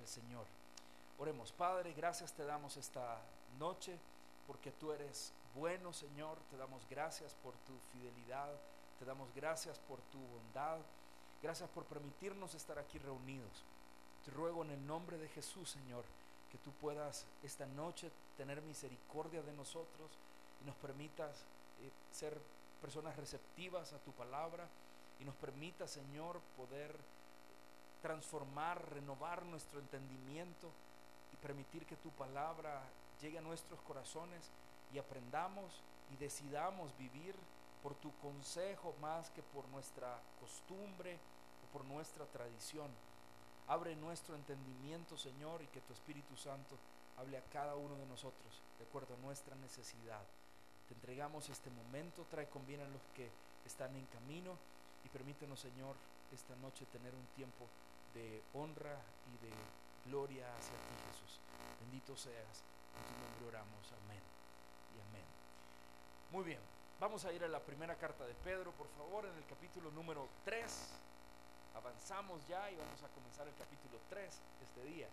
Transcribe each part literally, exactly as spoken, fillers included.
del Señor. Oremos. Padre, gracias te damos esta noche porque tú eres bueno, Señor. Te damos gracias por tu fidelidad, te damos gracias por tu bondad, gracias por permitirnos estar aquí reunidos. Te ruego en el nombre de Jesús, Señor, que tú puedas esta noche tener misericordia de nosotros y nos permitas eh, ser personas receptivas a tu palabra, y nos permita, Señor, poder transformar, renovar nuestro entendimiento y permitir que tu palabra llegue a nuestros corazones y aprendamos y decidamos vivir por tu consejo más que por nuestra costumbre o por nuestra tradición. Abre nuestro entendimiento, Señor, y que tu Espíritu Santo hable a cada uno de nosotros de acuerdo a nuestra necesidad. Te entregamos este momento, trae con bien a los que están en camino y permítenos, Señor, esta noche tener un tiempo de honra y de gloria hacia ti, Jesús. Bendito seas, en tu nombre oramos, amén y amén. Muy bien, vamos a ir a la primera carta de Pedro, por favor, en el capítulo número tres. Avanzamos ya y vamos a comenzar el capítulo tres este día.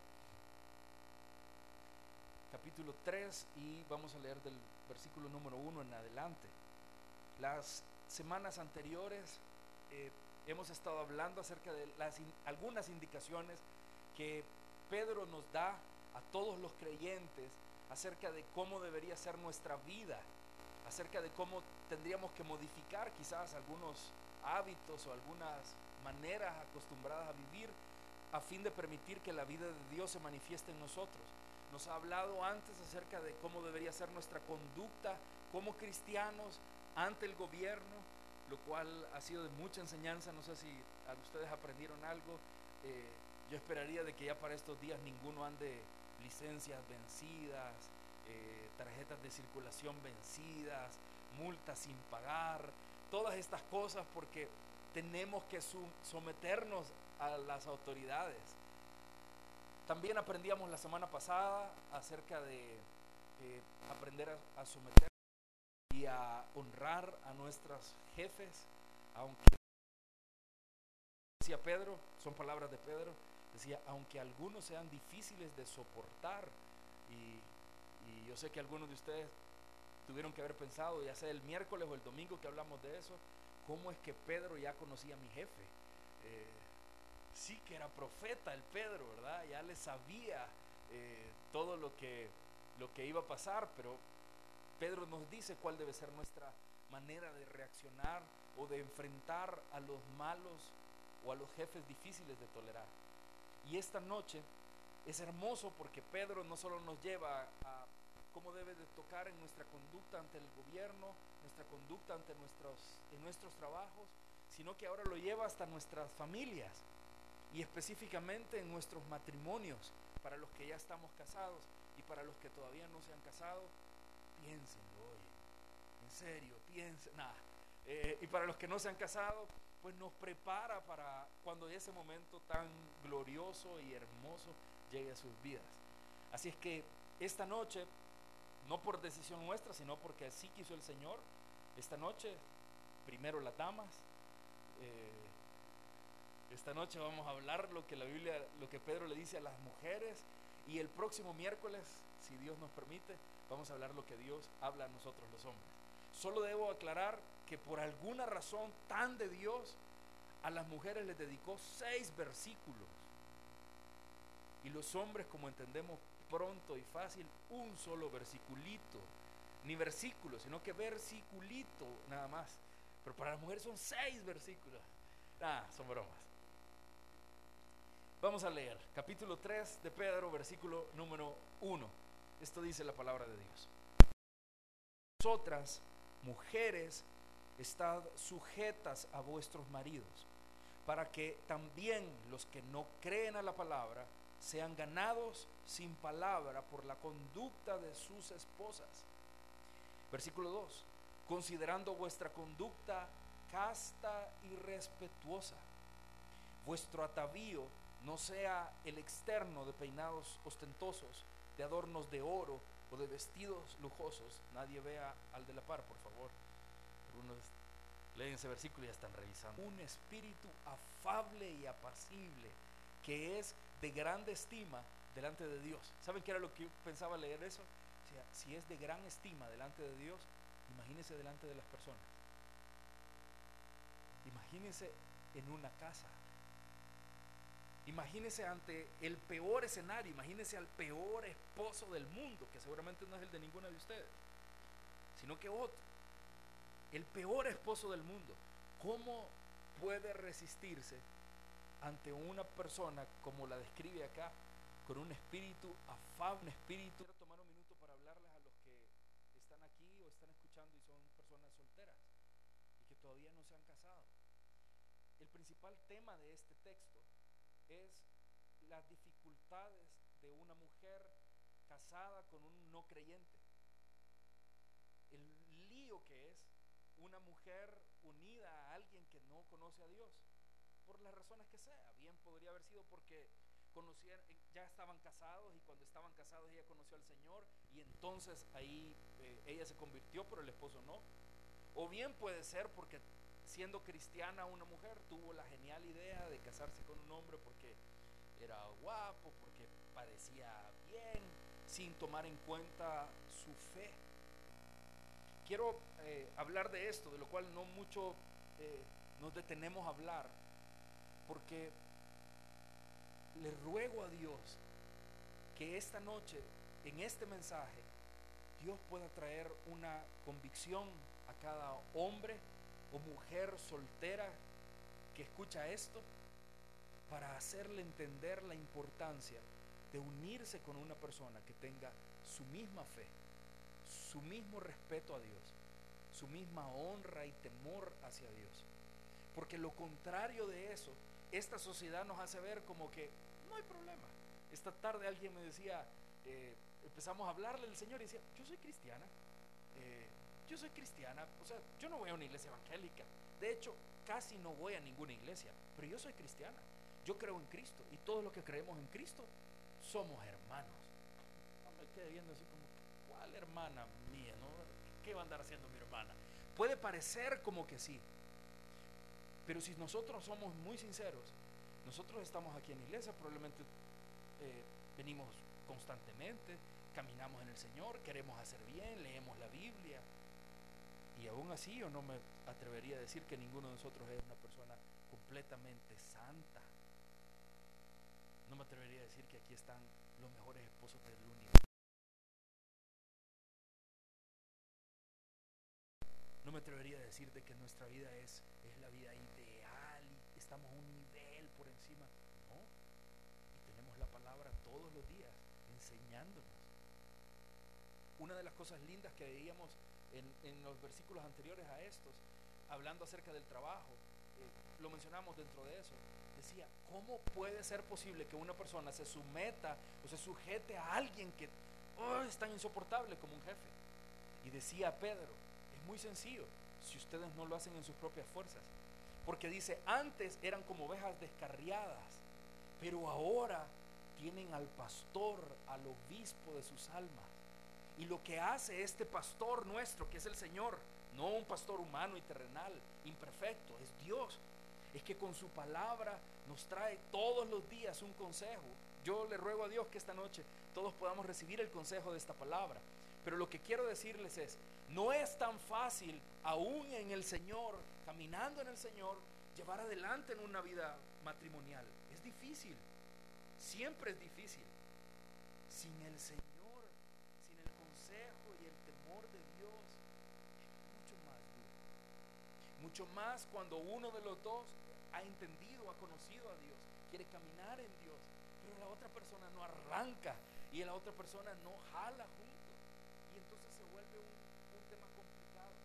Capítulo tres, y vamos a leer del versículo número uno en adelante. Las semanas anteriores eh, hemos estado hablando acerca de las in, algunas indicaciones que Pedro nos da a todos los creyentes acerca de cómo debería ser nuestra vida, acerca de cómo tendríamos que modificar quizás algunos hábitos o algunas maneras acostumbradas a vivir a fin de permitir que la vida de Dios se manifieste en nosotros. Nos ha hablado antes acerca de cómo debería ser nuestra conducta como cristianos ante el gobierno, lo cual ha sido de mucha enseñanza. No sé si ustedes aprendieron algo. Eh, yo esperaría de que ya para estos días ninguno ande licencias vencidas, eh, tarjetas de circulación vencidas, multas sin pagar, todas estas cosas, porque tenemos que someternos a las autoridades. También aprendíamos la semana pasada acerca de eh, aprender a, a someter y a honrar a nuestros jefes, aunque, decía Pedro, son palabras de Pedro, decía, aunque algunos sean difíciles de soportar. Y, y yo sé que algunos de ustedes tuvieron que haber pensado, ya sea el miércoles o el domingo que hablamos de eso, cómo es que Pedro ya conocía a mi jefe. Eh, sí que era profeta el Pedro, ¿verdad? Ya le sabía eh, todo lo que, lo que iba a pasar, pero Pedro nos dice cuál debe ser nuestra manera de reaccionar o de enfrentar a los malos o a los jefes difíciles de tolerar. Y esta noche es hermoso porque Pedro no solo nos lleva a cómo debe de tocar en nuestra conducta ante el gobierno, nuestra conducta ante nuestros, en nuestros trabajos, sino que ahora lo lleva hasta nuestras familias y específicamente en nuestros matrimonios, para los que ya estamos casados y para los que todavía no se han casado. Piénsenlo, oye, en serio, piensen, nada. Eh, y para los que no se han casado, pues nos prepara para cuando ese momento tan glorioso y hermoso llegue a sus vidas. Así es que esta noche, no por decisión nuestra, sino porque así quiso el Señor, esta noche, primero las damas, eh, esta noche vamos a hablar lo que la Biblia, lo que Pedro le dice a las mujeres, y el próximo miércoles, si Dios nos permite, vamos a hablar lo que Dios habla a nosotros los hombres. Solo debo aclarar que por alguna razón tan de Dios, a las mujeres les dedicó seis versículos, y los hombres, como entendemos pronto y fácil, un solo versiculito, ni versículo, sino que versiculito nada más. Pero para las mujeres son seis versículos. Ah, son bromas. Vamos a leer capítulo tres de Pedro, versículo número uno. Esto dice la palabra de Dios. Vosotras, mujeres, estad sujetas a vuestros maridos, para que también los que no creen a la palabra sean ganados sin palabra por la conducta de sus esposas. Versículo dos. Considerando vuestra conducta casta y respetuosa, vuestro atavío no sea el externo de peinados ostentosos, de adornos de oro o de vestidos lujosos. Nadie vea al de la par, por favor. Algunos leen ese versículo y ya están revisando. Un espíritu afable y apacible, que es de grande estima delante de Dios. ¿Saben qué era lo que yo pensaba leer eso? O sea, si es de gran estima delante de Dios, imagínese delante de las personas. Imagínese en una casa. Imagínese ante el peor escenario. Imagínese al peor esposo del mundo, que seguramente no es el de ninguna de ustedes, sino que otro. El peor esposo del mundo. ¿Cómo puede resistirse ante una persona como la describe acá, con un espíritu afable, un espíritu? Quiero tomar un minuto para hablarles a los que están aquí o están escuchando y son personas solteras y que todavía no se han casado. El principal tema de este texto es las dificultades de una mujer casada con un no creyente. El lío que es una mujer unida a alguien que no conoce a Dios, por las razones que sea. Bien podría haber sido porque conocían, ya estaban casados, y cuando estaban casados ella conoció al Señor y entonces ahí eh, ella se convirtió, pero el esposo no. O bien puede ser porque siendo cristiana una mujer tuvo la genial idea de casarse con un hombre porque era guapo, porque parecía bien, sin tomar en cuenta su fe. Quiero eh, hablar de esto, de lo cual no mucho eh, nos detenemos a hablar, porque le ruego a Dios que esta noche, en este mensaje, Dios pueda traer una convicción a cada hombre o mujer soltera que escucha esto, para hacerle entender la importancia de unirse con una persona que tenga su misma fe, su mismo respeto a Dios, su misma honra y temor hacia Dios. Porque lo contrario de eso, esta sociedad nos hace ver como que no hay problema. Esta tarde alguien me decía, eh, empezamos a hablarle del Señor y decía, yo soy cristiana, eh, yo soy cristiana, o sea, yo no voy a una iglesia evangélica, de hecho, casi no voy a ninguna iglesia, pero yo soy cristiana, yo creo en Cristo, y todos los que creemos en Cristo somos hermanos. No me quedé viendo así como, ¿cuál hermana mía? ¿No? ¿Qué va a andar haciendo mi hermana? Puede parecer como que sí, pero si nosotros somos muy sinceros, nosotros estamos aquí en la iglesia, probablemente eh, venimos constantemente, caminamos en el Señor, queremos hacer bien, leemos la Biblia, y aún así yo no me atrevería a decir que ninguno de nosotros es una persona completamente santa. No me atrevería a decir que aquí están los mejores esposos del universo. No me atrevería a decir de que nuestra vida es, es la vida ideal y estamos a un nivel por encima. No. Y tenemos la palabra todos los días enseñándonos. Una de las cosas lindas que veíamos en, en los versículos anteriores a estos, hablando acerca del trabajo, eh, lo mencionamos dentro de eso, decía, ¿cómo puede ser posible que una persona se someta o se sujete a alguien que oh, es tan insoportable como un jefe? Y decía Pedro, es muy sencillo, si ustedes no lo hacen en sus propias fuerzas, porque dice, antes eran como ovejas descarriadas, pero ahora tienen al pastor, al obispo de sus almas. Y lo que hace este pastor nuestro, que es el Señor, no un pastor humano y terrenal, imperfecto, es Dios, es que con su palabra nos trae todos los días un consejo. Yo le ruego a Dios que esta noche todos podamos recibir el consejo de esta palabra. Pero lo que quiero decirles es, no es tan fácil, aún en el Señor, caminando en el Señor, llevar adelante en una vida matrimonial. Es difícil, siempre es difícil. Sin el Señor, sin el consejo y el temor de Dios, es mucho más duro. Mucho más cuando uno de los dos ha entendido, ha conocido a Dios, quiere caminar en Dios, pero la otra persona no arranca y la otra persona no jala junto, y entonces se vuelve un, un tema complicado.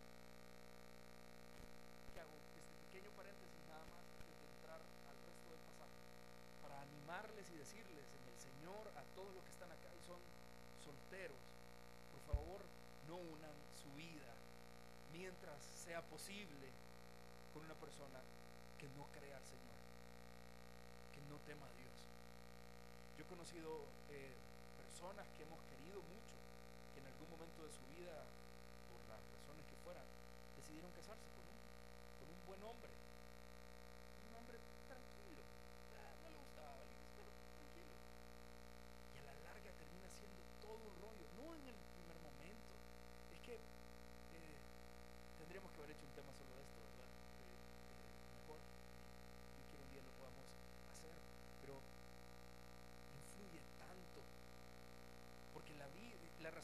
¿Qué hago? Este pequeño paréntesis nada más antes de entrar al resto del pasaje, para animarles y decirles en el Señor a todos los que están acá y son solteros, por favor no unan su vida mientras sea posible con una persona que no crea al Señor, que no tema a Dios. Yo he conocido eh, personas que hemos querido mucho, que en algún momento de su vida, por las razones que fueran, decidieron casarse con un, con un buen hombre, un hombre tranquilo, ah, no le gustaba, pero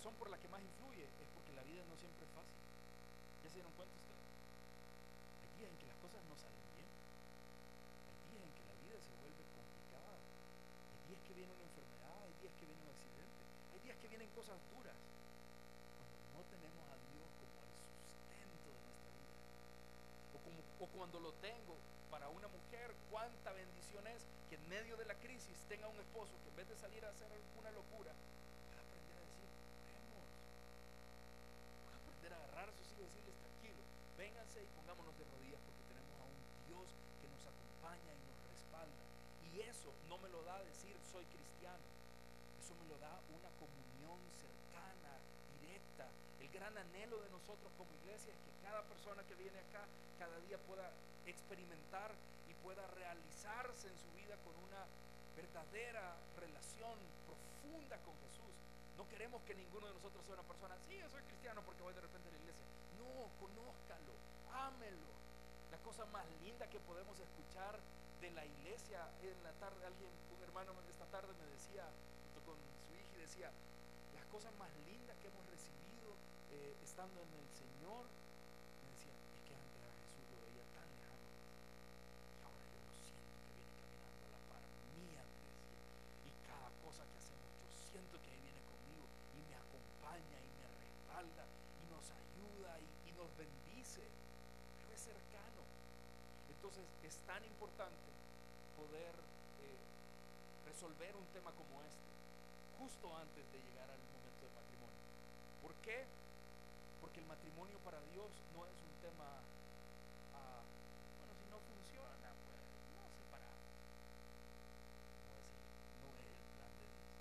razón por la que más influye es porque la vida no siempre es fácil. ¿Ya se dieron cuenta ustedes? Hay días en que las cosas no salen bien. Hay días en que la vida se vuelve complicada. Hay días que viene una enfermedad, hay días que viene un accidente, hay días que vienen cosas duras. Cuando no tenemos a Dios como el sustento de nuestra vida, o, como, o cuando lo tengo, para una mujer, cuánta bendición es que en medio de la crisis tenga un esposo que en vez de salir a hacer alguna locura, pueda aprender a decir, oremos, pueda aprender a agarrar a sus hijos y decirles, tranquilo, vénganse y pongámonos de rodillas porque tenemos a un Dios que nos acompaña y nos respalda. Y eso no me lo da decir soy cristiano, eso me lo da una comunión cercana, directa. El gran anhelo de nosotros como iglesia es que cada persona que viene acá cada día pueda experimentar y pueda realizarse en su vida con una verdadera relación profunda con Jesús. No queremos que ninguno de nosotros sea una persona, sí, yo soy cristiano porque voy de repente a la iglesia. No, conózcalo, ámelo. La cosa más linda que podemos escuchar de la iglesia en la tarde, alguien, un hermano esta tarde me decía, junto con su hija, y decía, las cosas más lindas que hemos recibido eh, estando en el Señor, me decía, es que antes a Jesús lo veía tan lejano y ahora yo lo siento que viene caminando a la par mía, me decía, y cada cosa que hacemos yo siento que ahí viene conmigo y me acompaña y me respalda y nos ayuda y, y nos bendice, pero es cercano. Entonces es tan importante poder eh, resolver un tema como este justo antes de llegar al momento del matrimonio. ¿Por qué? Porque el matrimonio para Dios no es un tema, ah, bueno, si no funciona, pues no separamos. ¿Cómo decirlo? No es el plan de Dios.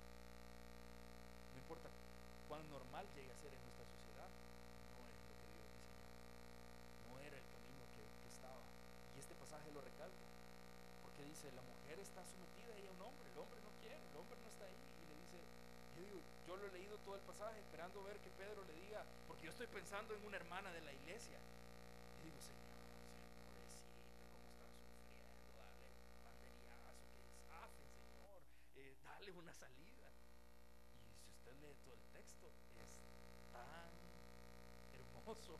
No importa cuán normal llegue a ser en nuestra sociedad, no es lo que Dios diseñó. No era el camino que, que estaba. Y este pasaje lo recalca, porque dice, la mujer está sometida ahí a un hombre, el hombre no quiere, el hombre no está ahí, y le dice, yo digo, yo lo he leído todo el pasaje esperando ver que Pedro le diga, porque yo estoy pensando en una hermana de la iglesia, y digo, Señor, Señor, pobrecita, cómo está sufriendo, dale un banderillazo, que zafen, Señor, eh, dale una salida. Y si usted lee todo el texto, es tan hermoso,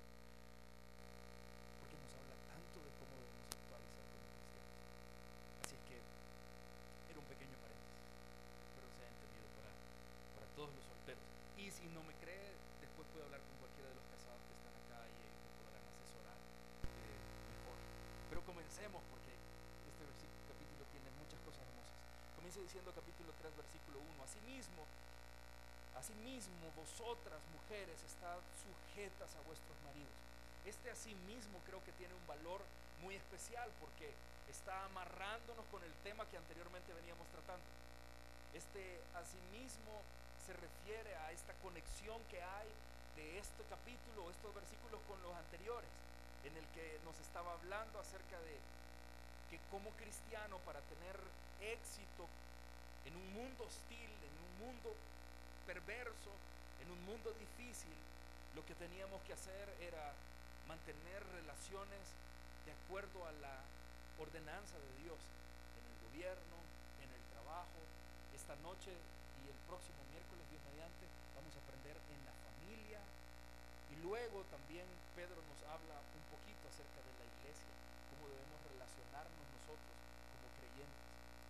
porque nos habla tanto de cómo debemos actuar y ser como cristianos. Así es que era un pequeño paréntesis, espero sea entendido para, para todos los solteros. Y si no me cree, después puedo hablar con cualquiera de los casados que están acá y ellos me podrán asesorar eh, mejor. Pero comencemos, porque este versículo, capítulo tiene muchas cosas hermosas. Comienza diciendo capítulo tres, versículo uno, Asimismo, asimismo vosotras mujeres estad sujetas a vuestros maridos. Este asimismo creo que tiene un valor muy especial porque está amarrándonos con el tema que anteriormente veníamos tratando. Este asimismo se refiere a esta conexión que hay de este capítulo, estos versículos con los anteriores, en el que nos estaba hablando acerca de que como cristiano, para tener éxito en un mundo hostil, en un mundo perverso, en un mundo difícil, lo que teníamos que hacer era mantener relaciones de acuerdo a la ordenanza de Dios, en el gobierno, en el trabajo. Esta noche y el próximo miércoles, Dios mediante, vamos a aprender en la familia, y luego también Pedro nos habla un poquito acerca de la iglesia, cómo debemos relacionarnos nosotros como creyentes.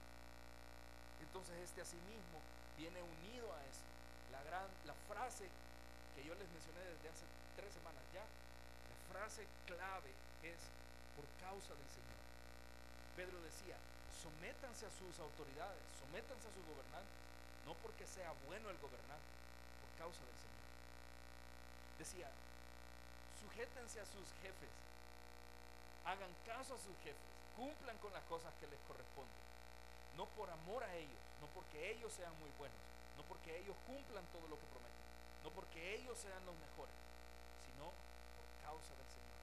Entonces este asimismo viene unido a esto. La, gran, la frase que yo les mencioné desde hace tres semanas ya, la frase clave es por causa del Señor. Pedro decía, sométanse a sus autoridades, sométanse a sus gobernantes, no porque sea bueno el gobernante, por causa del Señor. Decía, sujétense a sus jefes, hagan caso a sus jefes, cumplan con las cosas que les corresponden, no por amor a ellos, no porque ellos sean muy buenos, no porque ellos cumplan todo lo que prometen, no porque ellos sean los mejores, sino por causa del Señor.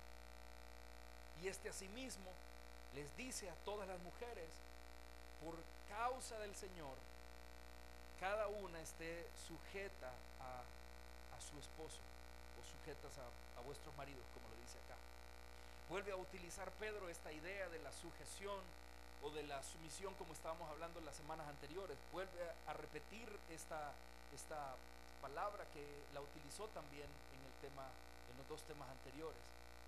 Y este asimismo les dice a todas las mujeres, por causa del Señor, cada una esté sujeta a, a su esposo, o sujetas a, a vuestros maridos, como lo dice acá. Vuelve a utilizar Pedro esta idea de la sujeción o de la sumisión, como estábamos hablando en las semanas anteriores. Vuelve a repetir esta, esta palabra que la utilizó también en el tema, en los dos temas anteriores.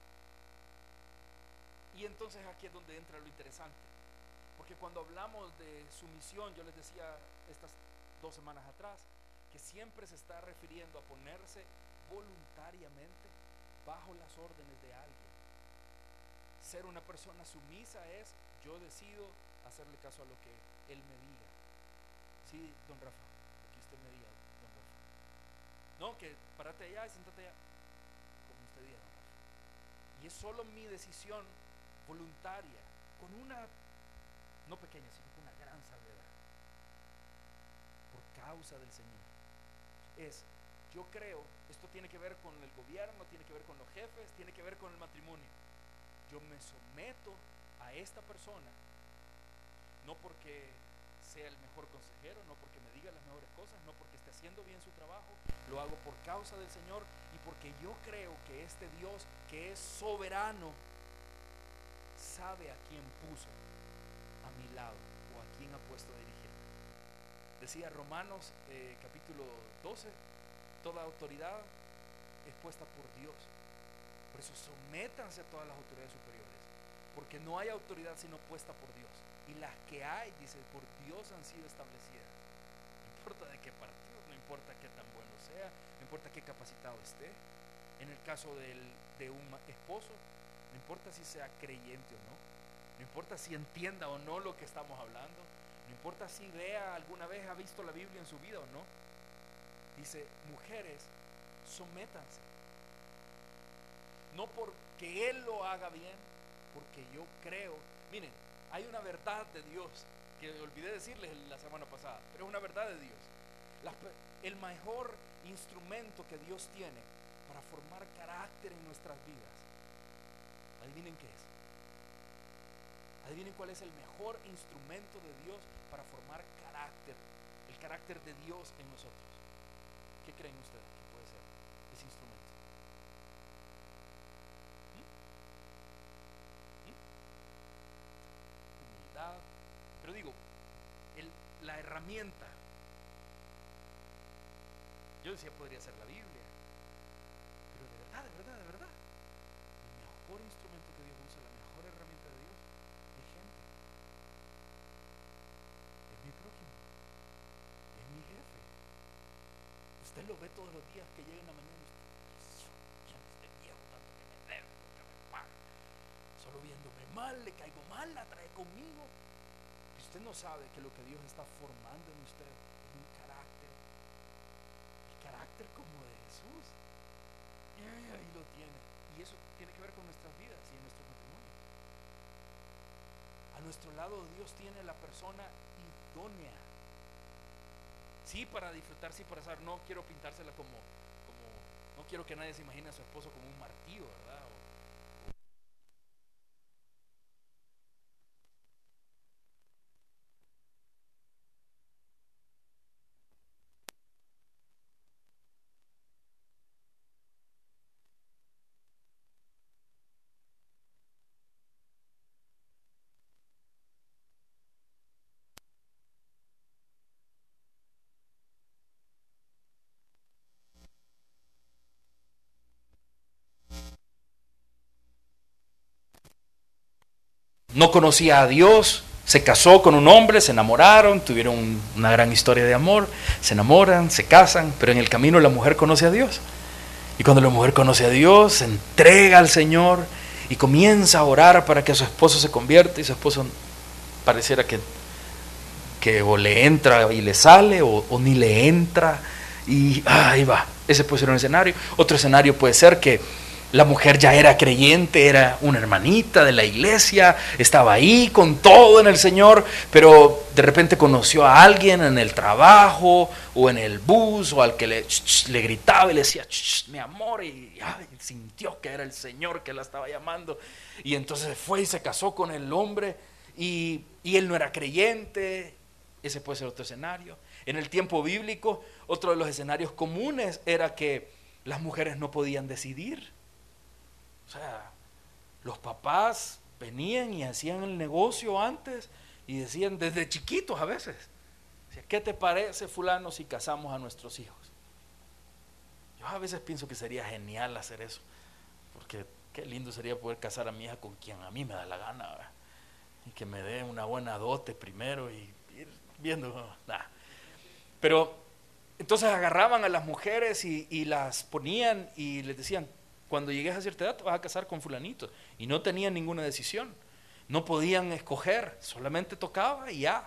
Y entonces aquí es donde entra lo interesante, porque cuando hablamos de sumisión, yo les decía estas dos semanas atrás, que siempre se está refiriendo a ponerse voluntariamente bajo las órdenes de alguien. Ser una persona sumisa es: yo decido hacerle caso a lo que él me diga. Sí, don Rafa, lo que usted me diga, don Rafa. No, que párate allá y siéntate allá, como usted diga, don Rafa. Y es solo mi decisión voluntaria, con una, no pequeña, sino con una gran salvedad, por causa del Señor. Es: yo creo, esto tiene que ver con el gobierno, tiene que ver con los jefes, tiene que ver con el matrimonio. Yo me someto a esta persona, no porque sea el mejor consejero, no porque me diga las mejores cosas, no porque esté haciendo bien su trabajo, lo hago por causa del Señor y porque yo creo que este Dios, que es soberano, sabe a quién puso a mi lado o a quién ha puesto a dirigirme. Decía Romanos eh, capítulo doce, toda autoridad es puesta por Dios. Por eso sométanse a todas las autoridades superiores, porque no hay autoridad sino puesta por Dios, y las que hay, dice, por Dios han sido establecidas. No importa de qué partido, no importa qué tan bueno sea, no importa qué capacitado esté. En el caso del, de un esposo, no importa si sea creyente o no, no importa si entienda o no lo que estamos hablando, no importa si vea alguna vez, ha visto la Biblia en su vida o no. Dice: mujeres, sométanse, no porque él lo haga bien, porque yo creo. Miren, hay una verdad de Dios que olvidé decirles la semana pasada, pero es una verdad de Dios. La, el mejor instrumento que Dios tiene para formar carácter en nuestras vidas, adivinen qué es. Adivinen cuál es el mejor instrumento de Dios para formar carácter, el carácter de Dios en nosotros. ¿Qué creen ustedes que puede ser ese instrumento? Humildad. Pero digo, el, la herramienta, yo decía podría ser la Biblia, pero de verdad, de verdad, de verdad, el mejor instrumento que Dios usa, la mejor herramienta de Dios, es gente, es mi prójimo, es mi jefe. Usted lo ve todos los días que llega en la mañana y usted: ya este viejo tanto que me debe, nunca me paga, solo viéndome mal, le caigo mal, la trae conmigo. Y usted no sabe que lo que Dios está formando en usted es un carácter, el carácter como de Jesús. Y ahí lo tiene. Y eso tiene que ver con nuestras vidas y en nuestro matrimonio. A nuestro lado Dios tiene la persona idónea. Sí, para disfrutar, sí, para saber. No quiero pintársela como, como, no quiero que nadie se imagine a su esposo como un martillo, ¿verdad? O, no conocía a Dios, se casó con un hombre, se enamoraron, tuvieron una gran historia de amor, se enamoran, se casan, pero en el camino la mujer conoce a Dios. Y cuando la mujer conoce a Dios, se entrega al Señor y comienza a orar para que su esposo se convierta, y su esposo pareciera que, que o le entra y le sale, o, o ni le entra, y ah, ahí va. Ese puede ser un escenario. Otro escenario puede ser que la mujer ya era creyente, era una hermanita de la iglesia, estaba ahí con todo en el Señor, pero de repente conoció a alguien en el trabajo o en el bus, o al que le, le gritaba y le decía: mi amor, y ay, sintió que era el Señor que la estaba llamando, y entonces fue y se casó con el hombre, y, y él no era creyente. Ese puede ser otro escenario. En el tiempo bíblico, otro de los escenarios comunes era que las mujeres no podían decidir. O sea, los papás venían y hacían el negocio antes y decían desde chiquitos a veces: ¿qué te parece, fulano, si casamos a nuestros hijos? Yo a veces pienso que sería genial hacer eso, porque qué lindo sería poder casar a mi hija con quien a mí me da la gana, ¿verdad? Y que me dé una buena dote primero y ir viendo, nah. Pero entonces agarraban a las mujeres y, y las ponían y les decían, cuando llegues a cierta edad te vas a casar con fulanito, y no tenían ninguna decisión, no podían escoger, solamente tocaba y ya.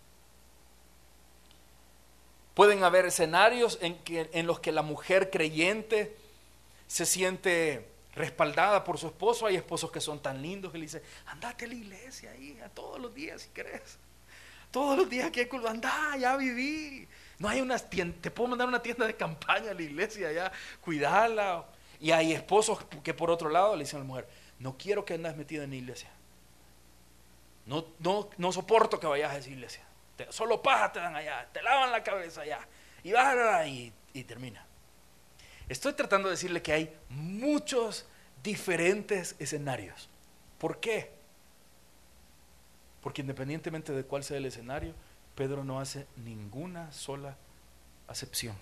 Pueden haber escenarios en, que, en los que la mujer creyente se siente respaldada por su esposo. Hay esposos que son tan lindos que le dicen, andate a la iglesia, hija, todos los días si querés, todos los días que hay culto, andá, ya viví. No hay una tienda, te puedo mandar una tienda de campaña a la iglesia, ya, cuidarla. Y hay esposos que por otro lado le dicen a la mujer, no quiero que andes metida en la iglesia, no, no, no soporto que vayas a esa iglesia, te, solo paja te dan allá, te lavan la cabeza allá, y vas y, y termina. Estoy tratando de decirle que hay muchos diferentes escenarios. ¿Por qué? Porque independientemente de cuál sea el escenario, Pedro no hace ninguna sola acepción.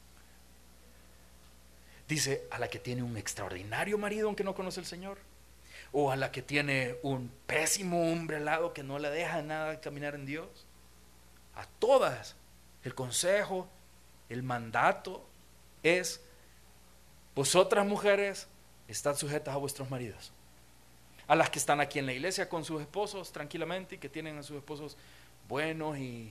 Dice, a la que tiene un extraordinario marido aunque no conoce al Señor, o a la que tiene un pésimo hombre al lado que no le deja nada caminar en Dios. A todas el consejo, el mandato es: vosotras mujeres, estad sujetas a vuestros maridos. A las que están aquí en la iglesia con sus esposos tranquilamente y que tienen a sus esposos buenos y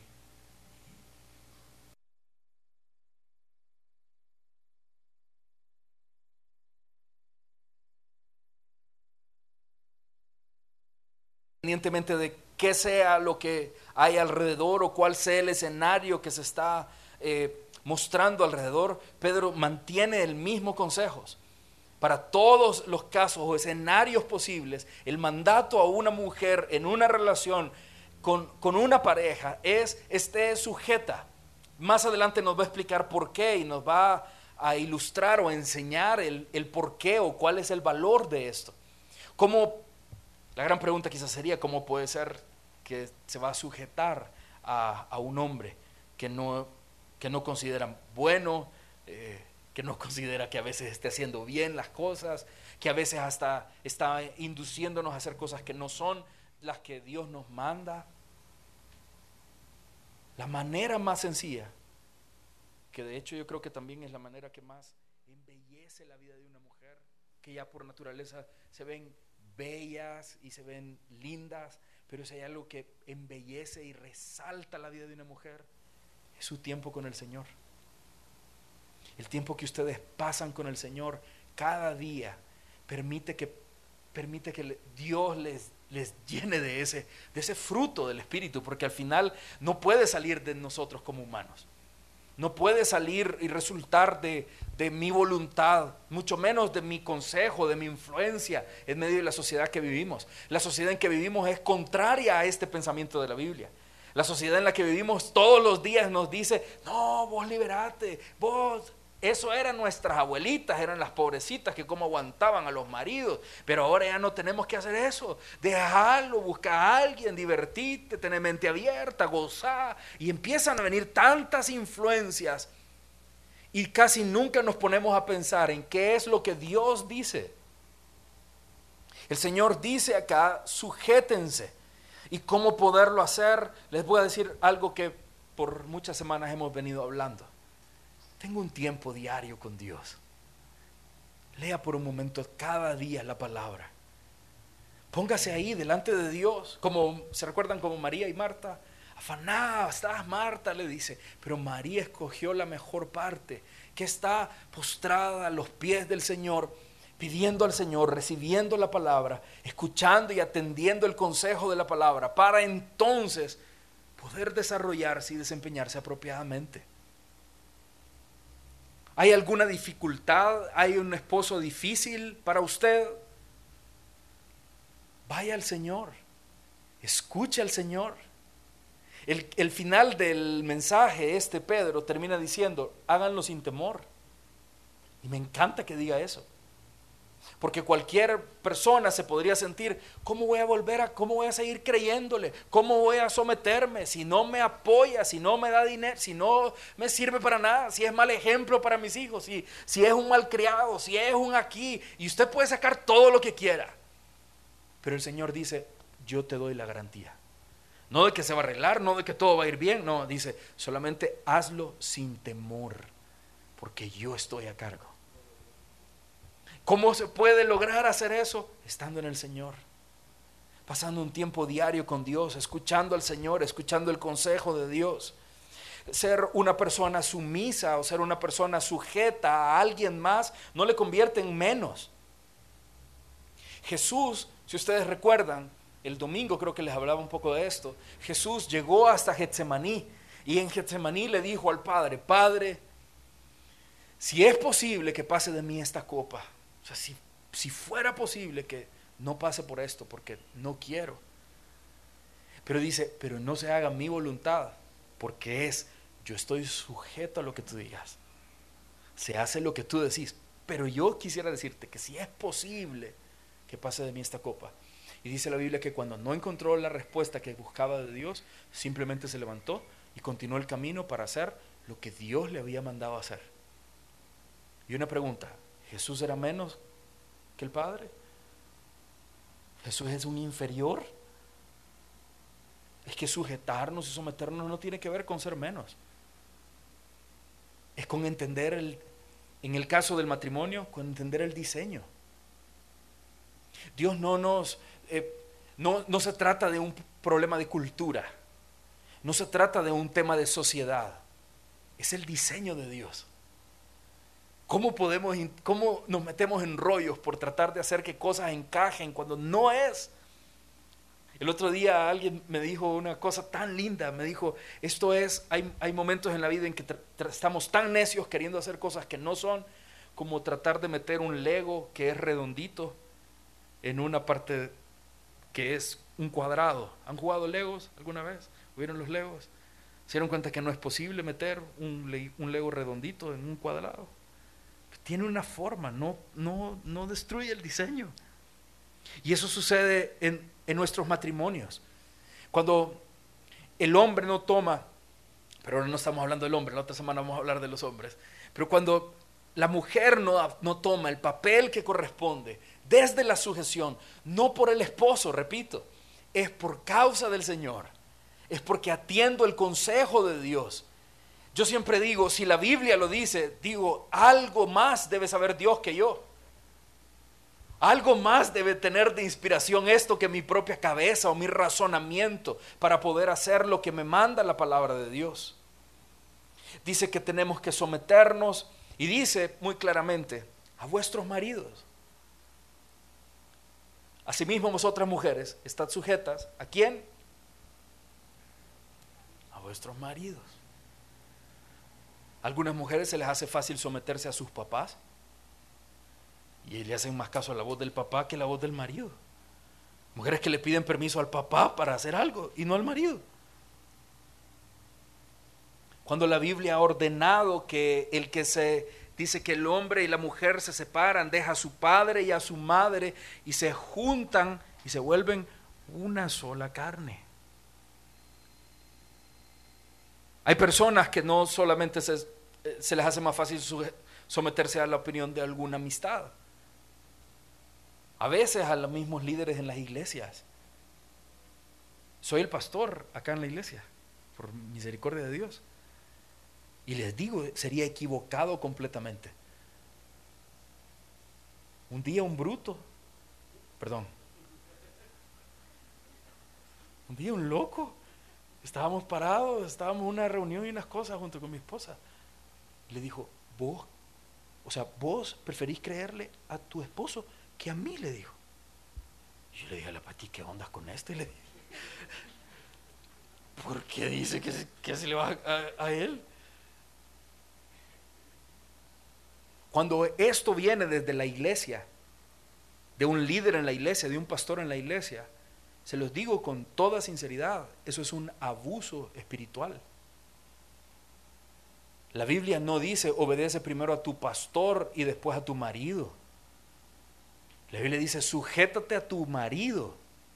independientemente de qué sea lo que hay alrededor o cuál sea el escenario que se está eh, mostrando alrededor, Pedro mantiene el mismo consejo. Para todos los casos o escenarios posibles, el mandato a una mujer en una relación con, con una pareja es: esté sujeta. Más adelante nos va a explicar por qué y nos va a ilustrar o a enseñar el, el por qué o cuál es el valor de esto. Como la gran pregunta quizás sería: ¿cómo puede ser que se va a sujetar a, a un hombre que no, que no considera bueno, eh, que no considera que a veces esté haciendo bien las cosas, que a veces hasta está induciéndonos a hacer cosas que no son las que Dios nos manda? La manera más sencilla, que de hecho yo creo que también es la manera que más embellece la vida de una mujer, que ya por naturaleza se ven bellas y se ven lindas, pero si hay algo que embellece y resalta la vida de una mujer, es su tiempo con el Señor. El tiempo que ustedes pasan con el Señor cada día permite que, permite que Dios les, les llene de ese, de ese fruto del Espíritu, porque al final no puede salir de nosotros como humanos, no puede salir y resultar de, de mi voluntad, mucho menos de mi consejo, de mi influencia en medio de la sociedad que vivimos. La sociedad en que vivimos es contraria a este pensamiento de la Biblia. La sociedad en la que vivimos todos los días nos dice: no, vos liberate, vos. Eso eran nuestras abuelitas, eran las pobrecitas que cómo aguantaban a los maridos, pero ahora ya no tenemos que hacer eso. Déjalo, busca a alguien, divertirte, tener mente abierta, gozar, y empiezan a venir tantas influencias y casi nunca nos ponemos a pensar en qué es lo que Dios dice. El Señor dice acá: sujétense. ¿Y cómo poderlo hacer? Les voy a decir algo que por muchas semanas hemos venido hablando. Tengo un tiempo diario con Dios. Lea por un momento cada día la palabra. Póngase ahí delante de Dios, como se recuerdan, como María y Marta. Afanada estás, Marta, le dice, pero María escogió la mejor parte, que está postrada a los pies del Señor, pidiendo al Señor, recibiendo la palabra, escuchando y atendiendo el consejo de la palabra, para entonces poder desarrollarse y desempeñarse apropiadamente. ¿Hay alguna dificultad? ¿Hay un esposo difícil para usted? Vaya al Señor, escuche al Señor. El, el final del mensaje, este Pedro, termina diciendo: háganlo sin temor. Y me encanta que diga eso. Porque cualquier persona se podría sentir, ¿cómo voy a volver a, cómo voy a seguir creyéndole? ¿Cómo voy a someterme si no me apoya, si no me da dinero, si no me sirve para nada, si es mal ejemplo para mis hijos, si, si es un mal criado, si es un aquí? Y usted puede sacar todo lo que quiera. Pero el Señor dice, yo te doy la garantía. No de que se va a arreglar, no de que todo va a ir bien, no, dice, solamente hazlo sin temor, porque yo estoy a cargo. ¿Cómo se puede lograr hacer eso? Estando en el Señor, pasando un tiempo diario con Dios, escuchando al Señor, escuchando el consejo de Dios. Ser una persona sumisa o ser una persona sujeta a alguien más no le convierte en menos. Jesús, si ustedes recuerdan, el domingo creo que les hablaba un poco de esto. Jesús llegó hasta Getsemaní y en Getsemaní le dijo al Padre, Padre, si es posible que pase de mí esta copa. O sea, si, si fuera posible que no pase por esto, porque no quiero. Pero dice, pero no se haga mi voluntad, porque es, yo estoy sujeto a lo que tú digas. Se hace lo que tú decís. Pero yo quisiera decirte que si es posible que pase de mí esta copa. Y dice la Biblia que cuando no encontró la respuesta que buscaba de Dios, simplemente se levantó y continuó el camino para hacer lo que Dios le había mandado hacer. Y una pregunta, ¿Jesús era menos que el Padre? ¿Jesús es un inferior? Es que sujetarnos y someternos no tiene que ver con ser menos. Es con entender, el, en el caso del matrimonio, con entender el diseño. Dios no nos, eh, no, no se trata de un problema de cultura, no se trata de un tema de sociedad, es el diseño de Dios. ¿Cómo podemos, cómo nos metemos en rollos por tratar de hacer que cosas encajen cuando no es? El otro día alguien me dijo una cosa tan linda, me dijo, esto es, hay, hay momentos en la vida en que tra- tra- estamos tan necios queriendo hacer cosas que no son, como tratar de meter un Lego que es redondito en una parte que es un cuadrado. ¿Han jugado Legos alguna vez? ¿Vieron los Legos? ¿Se dieron cuenta que no es posible meter un, le- un Lego redondito en un cuadrado? Tiene una forma, no, no, no destruye el diseño. Y eso sucede en, en nuestros matrimonios. Cuando el hombre no toma, pero ahora no estamos hablando del hombre, la otra semana vamos a hablar de los hombres, pero cuando la mujer no, no toma el papel que corresponde desde la sujeción, no por el esposo, repito, es por causa del Señor, es porque atiendo el consejo de Dios. Yo siempre digo, si la Biblia lo dice, digo, algo más debe saber Dios que yo. Algo más debe tener de inspiración esto que mi propia cabeza o mi razonamiento para poder hacer lo que me manda la palabra de Dios. Dice que tenemos que someternos y dice muy claramente, a vuestros maridos. Asimismo vosotras mujeres, estad sujetas, ¿a quién? A vuestros maridos. A algunas mujeres se les hace fácil someterse a sus papás y le hacen más caso a la voz del papá que a la voz del marido. Mujeres que le piden permiso al papá para hacer algo y no al marido. Cuando la Biblia ha ordenado que el que se dice que el hombre y la mujer se separan, deja a su padre y a su madre y se juntan y se vuelven una sola carne. Hay personas que no solamente se, se les hace más fácil someterse a la opinión de alguna amistad, a veces a los mismos líderes en las iglesias. Soy el pastor acá en la iglesia, por misericordia de Dios, y les digo, sería equivocado completamente. Un día un bruto, perdón, un día un loco, estábamos parados, estábamos en una reunión y unas cosas junto con mi esposa. Y le dijo, vos, o sea, vos preferís creerle a tu esposo que a mí, le dijo. Y yo le dije a la Pati, ¿qué ondas con esto? Y le dije, ¿por qué dice que, que se le va a, a él? Cuando esto viene desde la iglesia, de un líder en la iglesia, de un pastor en la iglesia, se los digo con toda sinceridad, eso es un abuso espiritual. La Biblia no dice obedece primero a tu pastor y después a tu marido. La Biblia dice, sujétate a tu marido.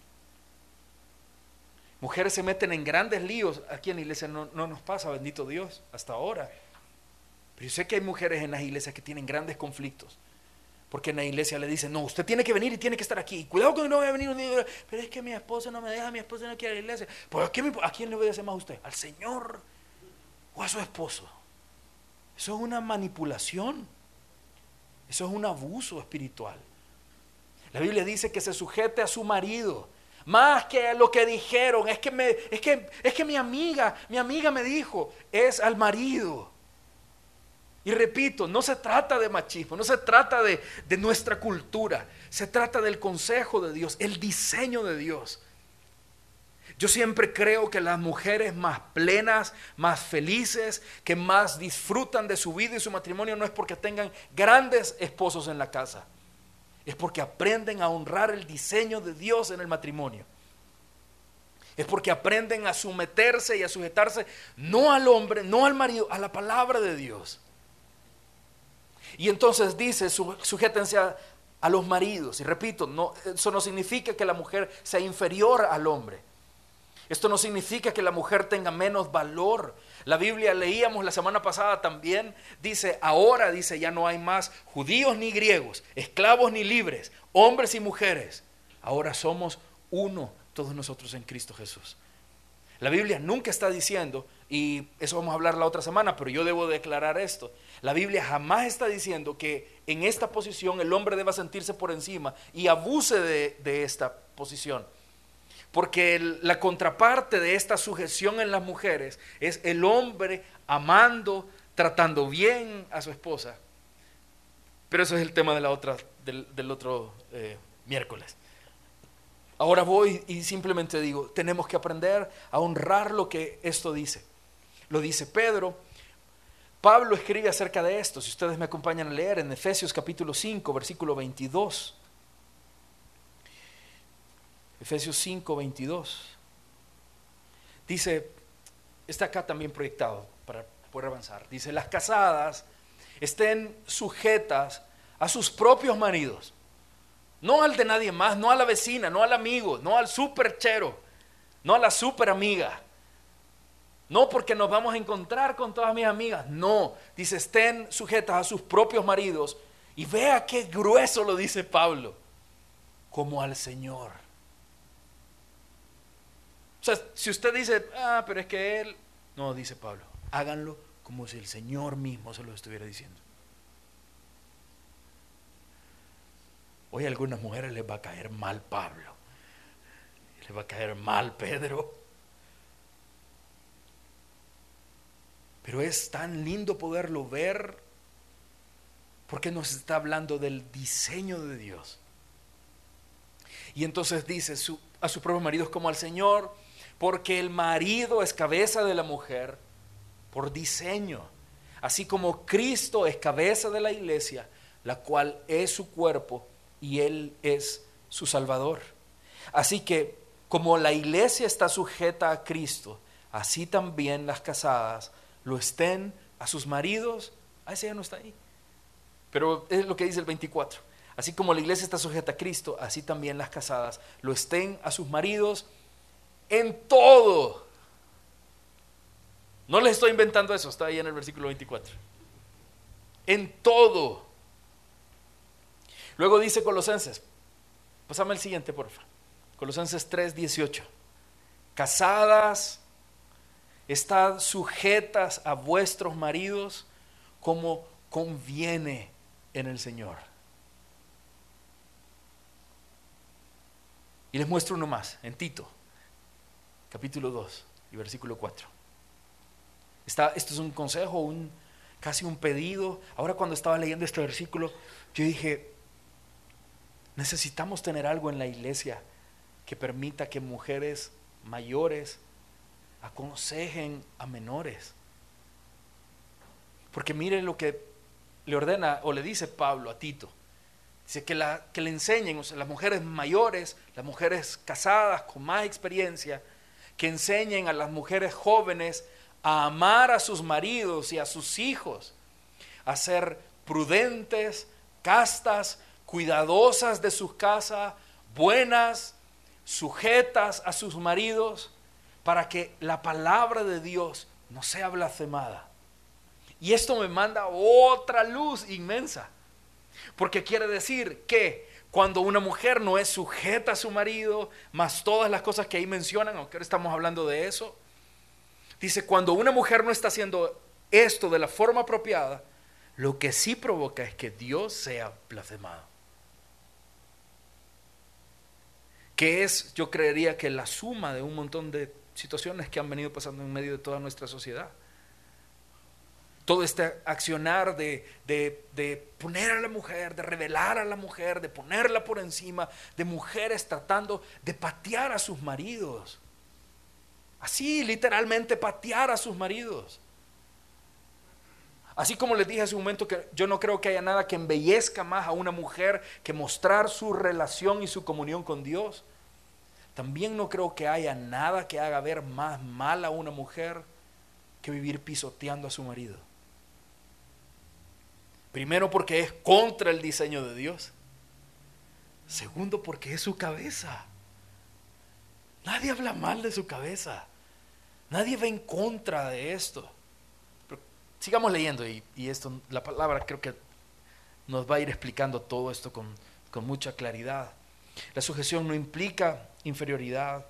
Mujeres se meten en grandes líos. Aquí en la iglesia no, no nos pasa, bendito Dios, hasta ahora. Pero yo sé que hay mujeres en las iglesias que tienen grandes conflictos. Porque en la iglesia le dicen, no, usted tiene que venir y tiene que estar aquí. Cuidado que no vaya a venir un día. Pero es que mi esposa no me deja, mi esposa no quiere ir a la iglesia. Pues ¿a quién, ¿a quién le obedece más a usted? ¿Al Señor o a su esposo? Eso es una manipulación. Eso es un abuso espiritual. La Biblia dice que se sujete a su marido. Más que a lo que dijeron. Es que, me, es, que, es que mi amiga, mi amiga me dijo, es al marido. Y repito, no se trata de machismo, no se trata de, de nuestra cultura, se trata del consejo de Dios, el diseño de Dios. Yo siempre creo que las mujeres más plenas, más felices, que más disfrutan de su vida y su matrimonio no es porque tengan grandes esposos en la casa, es porque aprenden a honrar el diseño de Dios en el matrimonio. Es porque aprenden a someterse y a sujetarse no al hombre, no al marido, a la palabra de Dios. Y entonces dice, sujétense a, a los maridos. Y repito, no, eso no significa que la mujer sea inferior al hombre. Esto no significa que la mujer tenga menos valor. La Biblia, leíamos la semana pasada también, dice, ahora dice, ya no hay más judíos ni griegos, esclavos ni libres, hombres y mujeres. Ahora somos uno, todos nosotros en Cristo Jesús. La Biblia nunca está diciendo, y eso vamos a hablar la otra semana, pero yo debo declarar esto. La Biblia jamás está diciendo que en esta posición el hombre deba sentirse por encima y abuse de, de esta posición. Porque el, la contraparte de esta sujeción en las mujeres es el hombre amando, tratando bien a su esposa. Pero eso es el tema de la otra, del, del otro eh, miércoles. Ahora voy y simplemente digo, tenemos que aprender a honrar lo que esto dice. Lo dice Pedro. Pablo escribe acerca de esto, si ustedes me acompañan a leer en Efesios capítulo cinco, versículo veintidós. Efesios cinco, veintidós. Dice, está acá también proyectado para poder avanzar. Dice, las casadas estén sujetas a sus propios maridos. No al de nadie más, no a la vecina, no al amigo, no al superchero, no a la super amiga. No porque nos vamos a encontrar con todas mis amigas. No, dice, estén sujetas a sus propios maridos. Y vea qué grueso lo dice Pablo. Como al Señor. O sea, si usted dice, ah, pero es que él... No, dice Pablo, háganlo como si el Señor mismo se lo estuviera diciendo. Hoy a algunas mujeres les va a caer mal Pablo. Les va a caer mal Pedro. Pero es tan lindo poderlo ver porque nos está hablando del diseño de Dios. Y entonces dice su, a sus propios maridos como al Señor, porque el marido es cabeza de la mujer por diseño, así como Cristo es cabeza de la iglesia, la cual es su cuerpo y Él es su Salvador. Así que como la iglesia está sujeta a Cristo, así también las casadas lo estén a sus maridos. Ah, ese ya no está ahí, pero es lo que dice el veinticuatro. Así como la iglesia está sujeta a Cristo, así también las casadas lo estén a sus maridos en todo. No les estoy inventando eso, está ahí en el versículo veinticuatro. En todo. Luego dice Colosenses, pásame el siguiente por favor. Colosenses tres, dieciocho. Casadas, estad sujetas a vuestros maridos como conviene en el Señor. Y les muestro uno más, en Tito, capítulo dos y versículo cuatro. Está, esto es un consejo, un, casi un pedido. Ahora cuando estaba leyendo este versículo, yo dije, necesitamos tener algo en la iglesia que permita que mujeres mayores aconsejen a menores. Porque mire lo que le ordena o le dice Pablo a Tito. Dice que, la, que le enseñen, o sea, las mujeres mayores, las mujeres casadas con más experiencia, que enseñen a las mujeres jóvenes a amar a sus maridos y a sus hijos, a ser prudentes, castas, cuidadosas de sus casas, buenas, sujetas a sus maridos, para que la palabra de Dios no sea blasfemada. Y esto me manda otra luz inmensa, porque quiere decir que cuando una mujer no es sujeta a su marido, más todas las cosas que ahí mencionan, aunque ahora estamos hablando de eso, dice, cuando una mujer no está haciendo esto de la forma apropiada, lo que sí provoca es que Dios sea blasfemado. Que es, yo creería que la suma de un montón de situaciones que han venido pasando en medio de toda nuestra sociedad. Todo este accionar de, de, de poner a la mujer, de revelar a la mujer, de ponerla por encima, de mujeres tratando de patear a sus maridos. Así, literalmente patear a sus maridos. Así como les dije hace un momento que yo no creo que haya nada que embellezca más a una mujer que mostrar su relación y su comunión con Dios. También no creo que haya nada que haga ver más mal a una mujer que vivir pisoteando a su marido. Primero, porque es contra el diseño de Dios. Segundo, porque es su cabeza. Nadie habla mal de su cabeza. Nadie va en contra de esto. Pero sigamos leyendo y, y esto, la palabra creo que nos va a ir explicando todo esto con, con mucha claridad. La sujeción no implica inferioridad.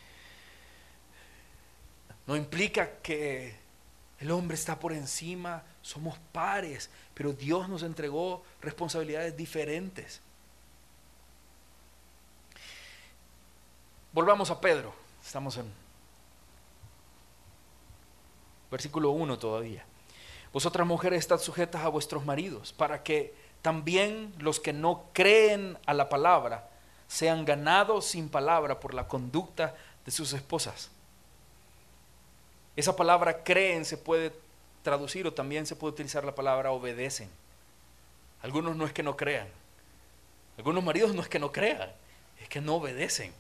No implica que el hombre está por encima. Somos pares, pero Dios nos entregó responsabilidades diferentes. Volvamos a Pedro. Estamos en versículo uno todavía. Vosotras mujeres estad sujetas a vuestros maridos, para que también los que no creen a la palabra sean ganados sin palabra por la conducta de sus esposas. Esa palabra creen se puede traducir o también se puede utilizar la palabra obedecen. Algunos no es que no crean. Algunos maridos no es que no crean, es que no obedecen.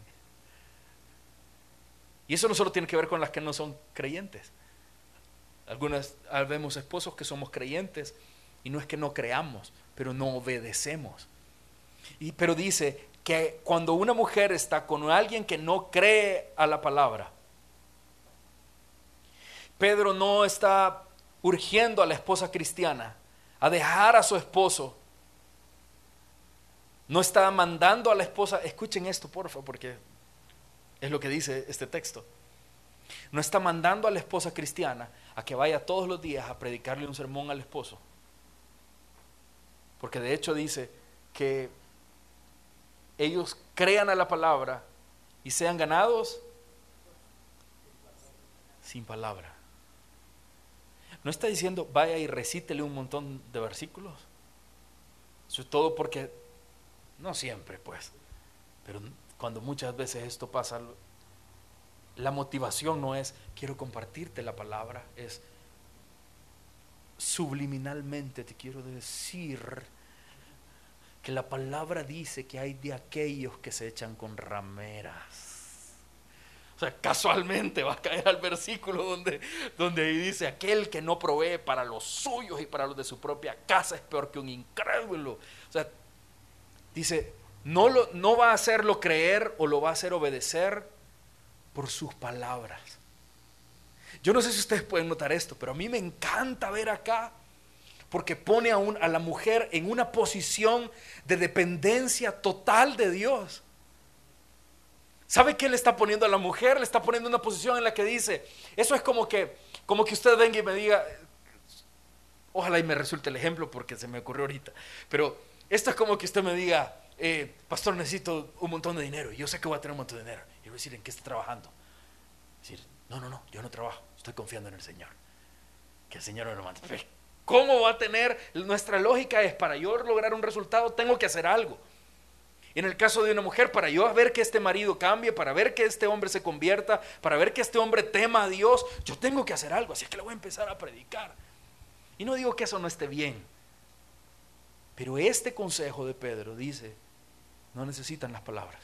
Y eso no solo tiene que ver con las que no son creyentes. Algunas vemos esposos que somos creyentes y no es que no creamos, pero no obedecemos. Y, pero dice que cuando una mujer está con alguien que no cree a la palabra, Pedro no está urgiendo a la esposa cristiana a dejar a su esposo. No está mandando a la esposa, escuchen esto por favor, porque es lo que dice este texto. No está mandando a la esposa cristiana a que vaya todos los días a predicarle un sermón al esposo. Porque de hecho dice que ellos crean a la palabra y sean ganados sin palabra. No está diciendo vaya y recítele un montón de versículos. Sobre todo porque, no siempre pues, pero cuando muchas veces esto pasa, la motivación no es quiero compartirte la palabra, es subliminalmente te quiero decir que la palabra dice que hay de aquellos que se echan con rameras. O sea, casualmente va a caer al versículo donde, donde dice aquel que no provee para los suyos y para los de su propia casa es peor que un incrédulo. O sea, dice, no, lo, no va a hacerlo creer o lo va a hacer obedecer por sus palabras. Yo no sé si ustedes pueden notar esto, pero a mí me encanta ver acá, porque pone a, un, a la mujer en una posición de dependencia total de Dios. ¿Sabe qué le está poniendo a la mujer? Le está poniendo en una posición en la que dice, eso es como que, como que usted venga y me diga, ojalá y me resulte el ejemplo porque se me ocurrió ahorita, pero esto es como que usted me diga, eh, pastor, necesito un montón de dinero, y yo sé que voy a tener un montón de dinero, y voy a decir, ¿en qué está trabajando? Decir, no, no, no, yo no trabajo, estoy confiando en el Señor, que el Señor me lo mande. ¿Cómo va a tener? Nuestra lógica es, para yo lograr un resultado tengo que hacer algo. En el caso de una mujer, para yo ver que este marido cambie, para ver que este hombre se convierta, para ver que este hombre tema a Dios, yo tengo que hacer algo, así que le voy a empezar a predicar. Y no digo que eso no esté bien, pero este consejo de Pedro dice, no necesitan las palabras.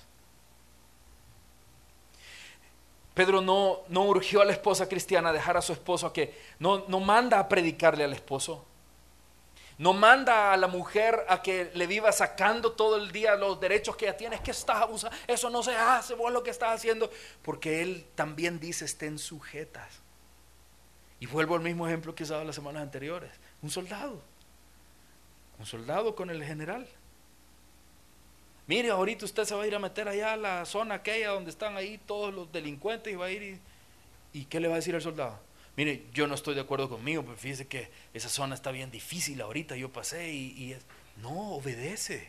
Pedro no, no urgió a la esposa cristiana a dejar a su esposo a que, no, no manda a predicarle al esposo. No manda a la mujer a que le viva sacando todo el día los derechos que ella tiene. Es que estás abusando, eso no se hace, vos lo que estás haciendo. Porque él también dice: estén sujetas. Y vuelvo al mismo ejemplo que he usado las semanas anteriores. Un soldado. Un soldado con el general. Mire, ahorita usted se va a ir a meter allá a la zona aquella donde están ahí todos los delincuentes y va a ir y, ¿y qué le va a decir al soldado? Mire, yo no estoy de acuerdo conmigo, pero fíjese que esa zona está bien difícil ahorita, yo pasé y, y es... No, obedece.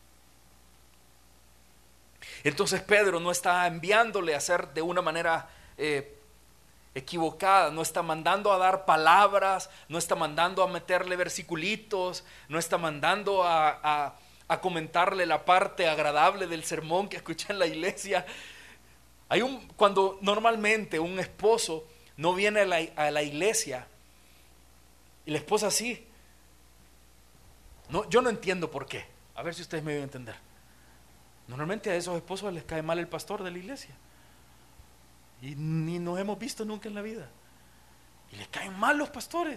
Entonces Pedro no está enviándole a hacer de una manera eh, equivocada, no está mandando a dar palabras, no está mandando a meterle versiculitos, no está mandando a, a, a comentarle la parte agradable del sermón que escuché en la iglesia. Hay un, cuando normalmente un esposo no viene a la, a la iglesia y la esposa sí, no, yo no entiendo por qué. A ver si ustedes me van a entender. Normalmente a esos esposos les cae mal el pastor de la iglesia y ni nos hemos visto nunca en la vida y les caen mal los pastores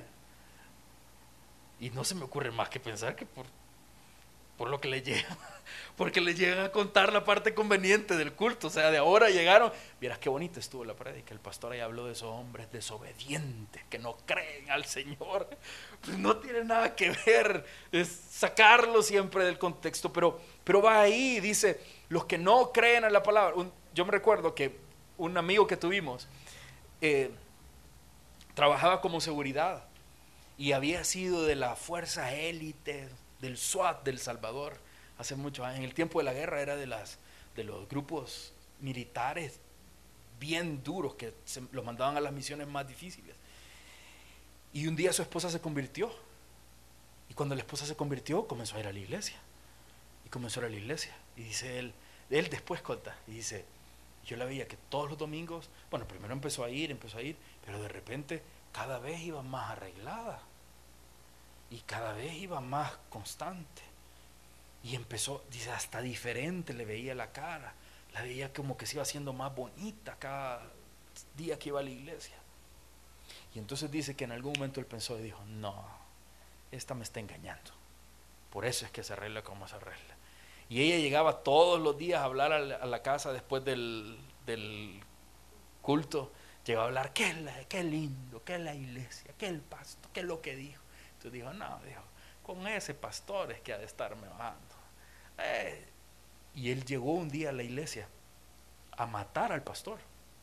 y no se me ocurre más que pensar que por, por lo que les llega, porque les llegan a contar la parte conveniente del culto. O sea, de ahora llegaron, vieras qué bonita estuvo la prédica, el pastor ahí habló de esos hombres desobedientes que no creen al Señor. Pues no tiene nada que ver, es sacarlo siempre del contexto, pero, pero va ahí y dice: los que no creen en la palabra. Un, yo me recuerdo que un amigo que tuvimos eh, trabajaba como seguridad y había sido de la fuerza élite del SWAT del Salvador hace muchos años. En el tiempo de la guerra era de, las, de los grupos militares bien duros que se, los mandaban a las misiones más difíciles. Y un día su esposa se convirtió, y cuando la esposa se convirtió comenzó a ir a la iglesia y comenzó a ir a la iglesia y dice él, él después cuenta y dice: yo la veía que todos los domingos, bueno, primero empezó a ir, empezó a ir, pero de repente cada vez iba más arreglada y cada vez iba más constante y empezó, dice, hasta diferente le veía la cara, la veía como que se iba haciendo más bonita cada día que iba a la iglesia. Y entonces dice que en algún momento él pensó y dijo: no, esta me está engañando, por eso es que se arregla como se arregla. Y ella llegaba todos los días a hablar a la, a la casa después del, del culto, llegaba a hablar: qué, la, qué lindo, qué la iglesia, qué el pastor, qué lo que dijo. Entonces dijo: no, dijo, con ese pastor es que ha de estarme bajando. Eh, y él llegó un día a la iglesia a matar al pastor.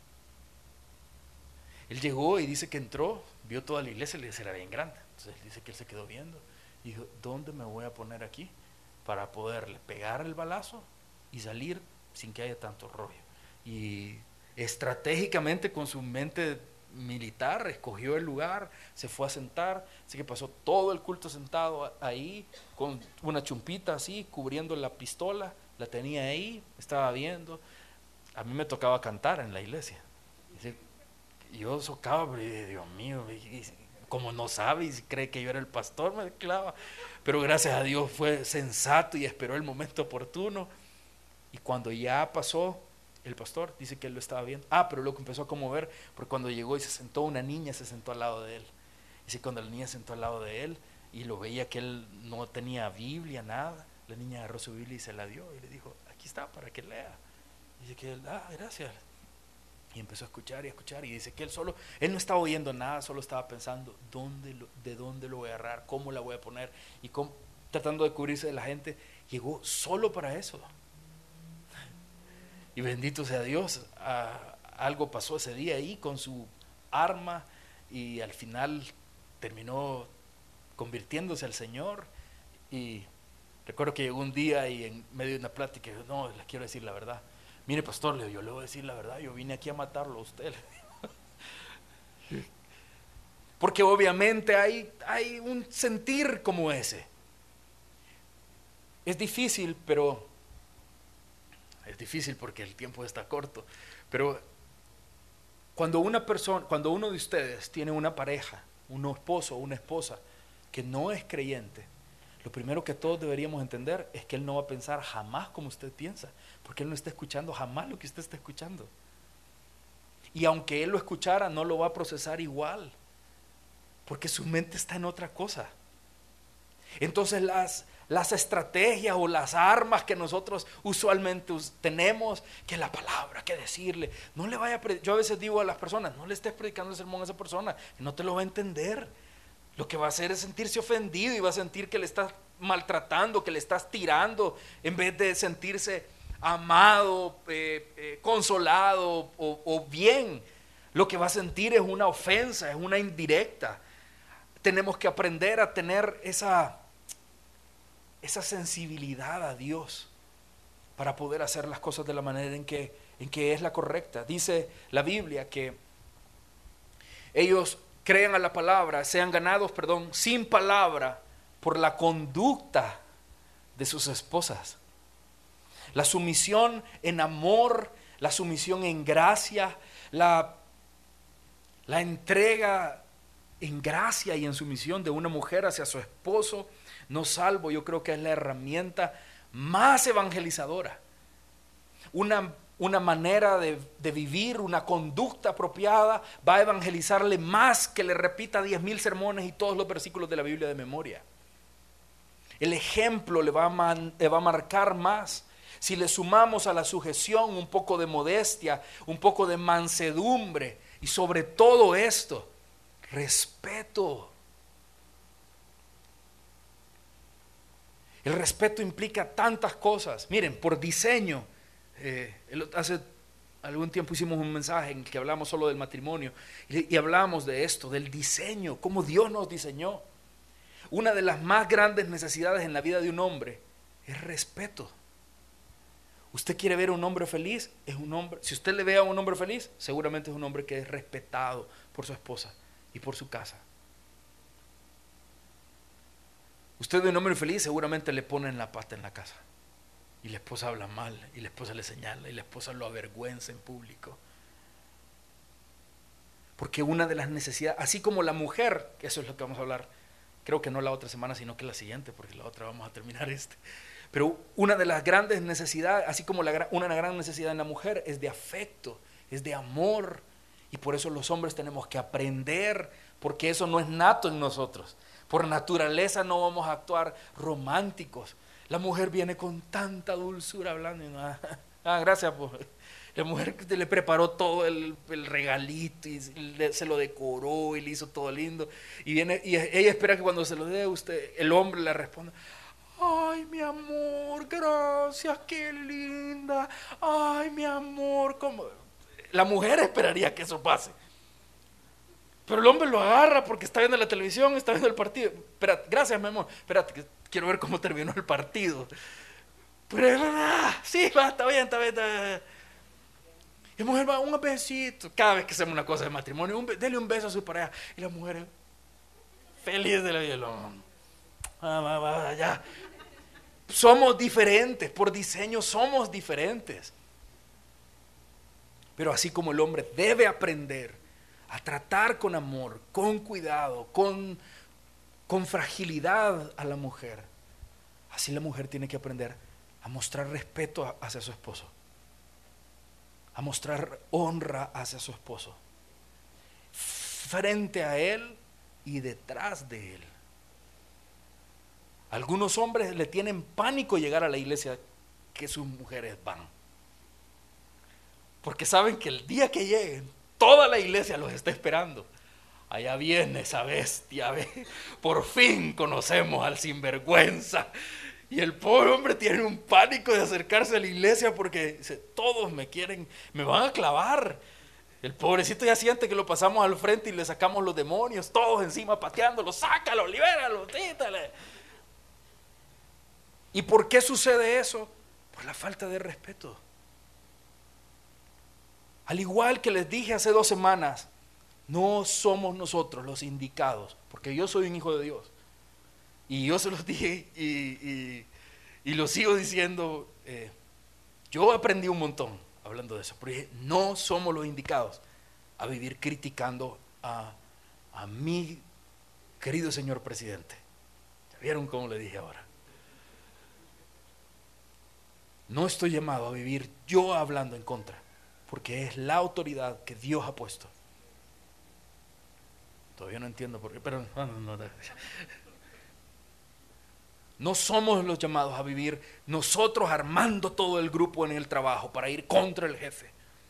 Él llegó y dice que entró, vio toda la iglesia, la iglesia era bien grande. Entonces él dice que él se quedó viendo y dijo: ¿dónde me voy a poner aquí para poderle pegar el balazo y salir sin que haya tanto rollo? Y estratégicamente, con su mente militar, escogió el lugar, se fue a sentar. Así que pasó todo el culto sentado ahí con una chumpita así cubriendo la pistola, la tenía ahí, estaba viendo. A mí me tocaba cantar en la iglesia. Yo socaba, pero Dios mío, como no sabe y cree que yo era el pastor, me clava. Pero gracias a Dios fue sensato y esperó el momento oportuno. Y cuando ya pasó el pastor, dice que él lo estaba viendo. Ah, pero luego empezó a conmover, porque cuando llegó y se sentó, una niña se sentó al lado de él. Dice que cuando la niña se sentó al lado de él y lo veía que él no tenía Biblia, nada, la niña agarró su Biblia y se la dio y le dijo: aquí está para que lea. Dice que él: ah, gracias. Y empezó a escuchar y a escuchar, y dice que él solo, él no estaba oyendo nada, solo estaba pensando: ¿dónde lo, de dónde lo voy a agarrar? ¿Cómo la voy a poner? Y cómo, tratando de cubrirse de la gente. Llegó solo para eso. Y bendito sea Dios, a, algo pasó ese día ahí con su arma y al final terminó convirtiéndose al Señor. Y recuerdo que llegó un día y en medio de una plática dijo: no, les quiero decir la verdad. Mire, pastor, yo le voy a decir la verdad, yo vine aquí a matarlo a usted. Porque obviamente hay, hay un sentir como ese. Es difícil, pero es difícil porque el tiempo está corto. Pero cuando una persona, cuando uno de ustedes tiene una pareja, un esposo o una esposa que no es creyente, lo primero que todos deberíamos entender es que él no va a pensar jamás como usted piensa, porque él no está escuchando jamás lo que usted está escuchando. Y aunque él lo escuchara, no lo va a procesar igual, porque su mente está en otra cosa. Entonces las, las estrategias o las armas que nosotros usualmente tenemos, que la palabra, que decirle, no le vaya a predicar. Yo a veces digo a las personas, no le estés predicando el sermón a esa persona, no te lo va a entender. Lo que va a hacer es sentirse ofendido y va a sentir que le estás maltratando, que le estás tirando, en vez de sentirse amado, eh, eh, consolado o, o bien. Lo que va a sentir es una ofensa, es una indirecta. Tenemos que aprender a tener esa, esa sensibilidad a Dios para poder hacer las cosas de la manera en que, en que es la correcta. Dice la Biblia que ellos crean a la palabra, sean ganados, perdón, sin palabra por la conducta de sus esposas. La sumisión en amor, la sumisión en gracia, la, la entrega en gracia y en sumisión de una mujer hacia su esposo no salvo, yo creo que es la herramienta más evangelizadora. Una Una manera de, de vivir, una conducta apropiada va a evangelizarle más que le repita diez mil sermones y todos los versículos de la Biblia de memoria. El ejemplo le va, a man, le va a marcar más. Si le sumamos a la sujeción un poco de modestia, un poco de mansedumbre y sobre todo esto, respeto. El respeto implica tantas cosas. Miren, por diseño. Eh, hace algún tiempo hicimos un mensaje en el que hablamos solo del matrimonio y, y hablamos de esto, del diseño, cómo Dios nos diseñó. Una de las más grandes necesidades en la vida de un hombre es respeto. Usted quiere ver a un hombre feliz, es un hombre, si usted le ve a un hombre feliz, seguramente es un hombre que es respetado por su esposa y por su casa. Usted ve a un hombre feliz, seguramente le ponen la pata en la casa. Y la esposa habla mal, y la esposa le señala, y la esposa lo avergüenza en público. Porque una de las necesidades, así como la mujer, que eso es lo que vamos a hablar, creo que no la otra semana, sino que la siguiente, porque la otra vamos a terminar este. Pero una de las grandes necesidades, así como la, una gran necesidad en la mujer, es de afecto, es de amor. Y por eso los hombres tenemos que aprender, porque eso no es nato en nosotros. Por naturaleza no vamos a actuar románticos. La mujer viene con tanta dulzura hablando. Y no, ah, ah, gracias. Por, la mujer le preparó todo el, el regalito y le, se lo decoró y le hizo todo lindo. Y viene y ella espera que cuando se lo dé usted, el hombre le responda: ay, mi amor, gracias, qué linda. Ay, mi amor, ¿cómo? La mujer esperaría que eso pase. Pero el hombre lo agarra porque está viendo la televisión, está viendo el partido. Espérate, gracias, mi amor. Espérate, que quiero ver cómo terminó el partido. Pero, ah, sí, va, está bien, está bien, está bien. Y la mujer va, un besito. Cada vez que hacemos una cosa de matrimonio, un, dele un beso a su pareja. Y la mujer, feliz de la vida. Ah, va, va, ya. Somos diferentes, por diseño somos diferentes. Pero así como el hombre debe aprender a tratar con amor, con cuidado, con, con fragilidad a la mujer, así la mujer tiene que aprender a mostrar respeto hacia su esposo, a mostrar honra hacia su esposo, frente a él y detrás de él. Algunos hombres le tienen pánico llegar a la iglesia que sus mujeres van, porque saben que el día que lleguen, toda la iglesia los está esperando. Allá viene esa bestia, ¿ve? Por fin conocemos al sinvergüenza. Y el pobre hombre tiene un pánico de acercarse a la iglesia porque dice, todos me quieren, me van a clavar. El pobrecito ya siente que lo pasamos al frente y le sacamos los demonios, todos encima pateándolo, sácalo, libéralo, títale. ¿Y por qué sucede eso? Por la falta de respeto. Al igual que les dije hace dos semanas, no somos nosotros los indicados, porque yo soy un hijo de Dios. Y yo se los dije y, y, y lo sigo diciendo. Eh, yo aprendí un montón hablando de eso, pero dije, no somos los indicados a vivir criticando a, a mi querido señor presidente. ¿Ya vieron cómo le dije ahora? No estoy llamado a vivir yo hablando en contra, porque es la autoridad que Dios ha puesto. Todavía no entiendo por qué, pero no, no, no. No somos los llamados a vivir nosotros armando todo el grupo en el trabajo para ir contra el jefe.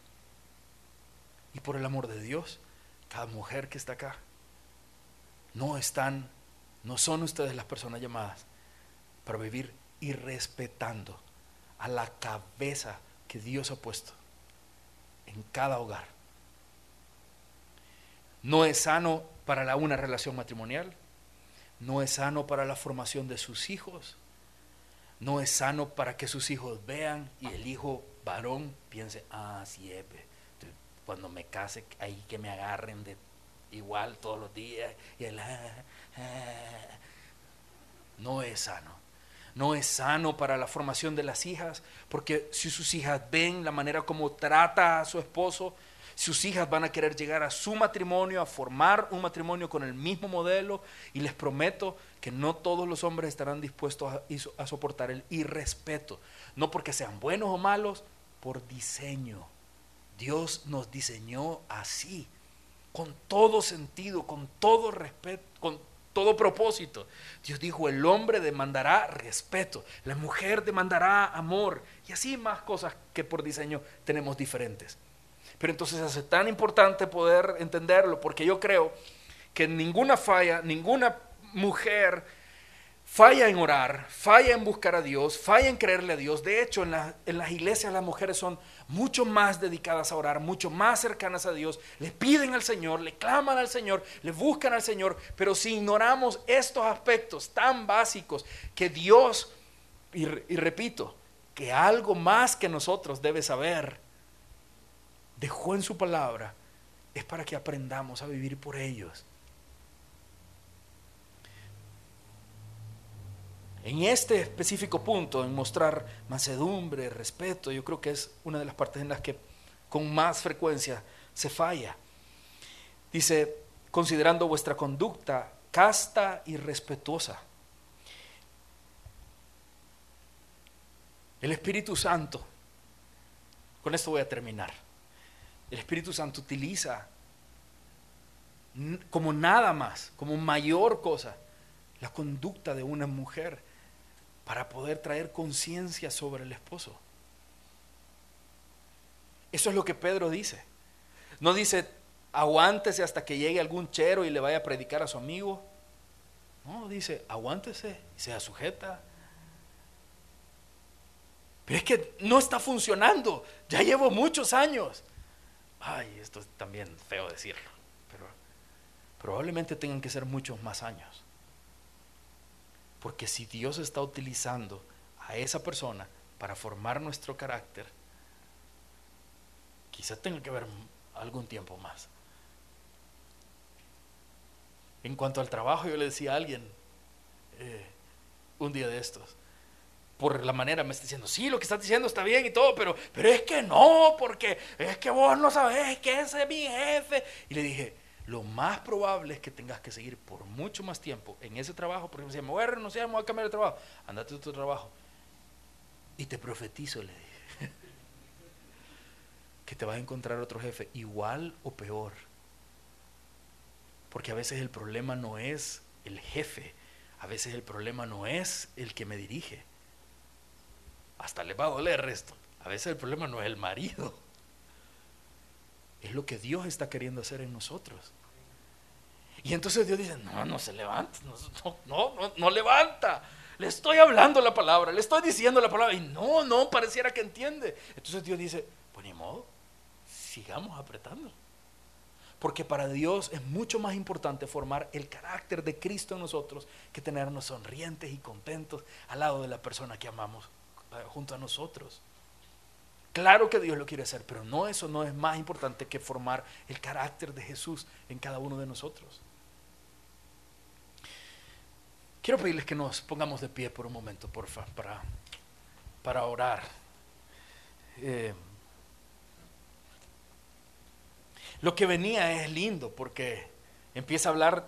Y por el amor de Dios, cada mujer que está acá, no están, no son ustedes las personas llamadas para vivir irrespetando a la cabeza que Dios ha puesto en cada hogar. No es sano para la, una relación matrimonial, no es sano para la formación de sus hijos, no es sano para que sus hijos vean y el hijo varón piense, ah, sí, es, cuando me case, ahí que me agarren de igual todos los días. Y el, ah, ah. No es sano. No es sano para la formación de las hijas, porque si sus hijas ven la manera como trata a su esposo, sus hijas van a querer llegar a su matrimonio, a formar un matrimonio con el mismo modelo, y les prometo que no todos los hombres estarán dispuestos a, a soportar el irrespeto, no porque sean buenos o malos, por diseño. Dios nos diseñó así, con todo sentido, con todo respeto, con todo propósito. Dios dijo, el hombre demandará respeto, la mujer demandará amor, y así más cosas que por diseño tenemos diferentes. Pero entonces hace tan importante poder entenderlo, porque yo creo que ninguna falla, ninguna mujer falla en orar, falla en buscar a Dios, falla en creerle a Dios. De hecho, en, la, en las iglesias las mujeres son mucho más dedicadas a orar, mucho más cercanas a Dios, le piden al Señor, le claman al Señor, le buscan al Señor. Pero si ignoramos estos aspectos tan básicos que Dios, y, y repito, que algo más que nosotros debe saber, dejó en su palabra, es para que aprendamos a vivir por ellos. En este específico punto, en mostrar mansedumbre, respeto, yo creo que es una de las partes en las que con más frecuencia se falla. Dice, considerando vuestra conducta casta y respetuosa. El Espíritu Santo, con esto voy a terminar. El Espíritu Santo utiliza como nada más, como mayor cosa, la conducta de una mujer para poder traer conciencia sobre el esposo. Eso es lo que Pedro dice. No dice, aguántese hasta que llegue algún chero y le vaya a predicar a su amigo. No, dice, aguántese y sea sujeta. Pero es que no está funcionando. Ya llevo muchos años. Ay, esto es también feo decirlo, pero probablemente tengan que ser muchos más años. Porque si Dios está utilizando a esa persona para formar nuestro carácter, quizá tenga que ver algún tiempo más. En cuanto al trabajo, yo le decía a alguien eh, un día de estos, por la manera me está diciendo, sí, lo que estás diciendo está bien y todo, pero, pero es que no, porque es que vos no sabés que ese es mi jefe. Y le dije, lo más probable es que tengas que seguir por mucho más tiempo en ese trabajo, porque me decía, me voy a renunciar, me voy a cambiar de trabajo. Andate a tu trabajo. Y te profetizo, le dije, que te vas a encontrar otro jefe igual o peor. Porque a veces el problema no es el jefe, a veces el problema no es el que me dirige. Hasta le va a doler esto. A veces el problema no es el marido, es lo que Dios está queriendo hacer en nosotros. Y entonces Dios dice, no, no se levanta, no, no, no, no levanta. Le estoy hablando la palabra, le estoy diciendo la palabra y no, no, pareciera que entiende. Entonces Dios dice, pues ni modo, sigamos apretando. Porque para Dios es mucho más importante formar el carácter de Cristo en nosotros que tenernos sonrientes y contentos al lado de la persona que amamos junto a nosotros. Claro que Dios lo quiere hacer, pero no, eso no es más importante que formar el carácter de Jesús en cada uno de nosotros. Quiero pedirles que nos pongamos de pie por un momento, porfa, para, para orar. Eh, lo que venía es lindo porque empieza a hablar,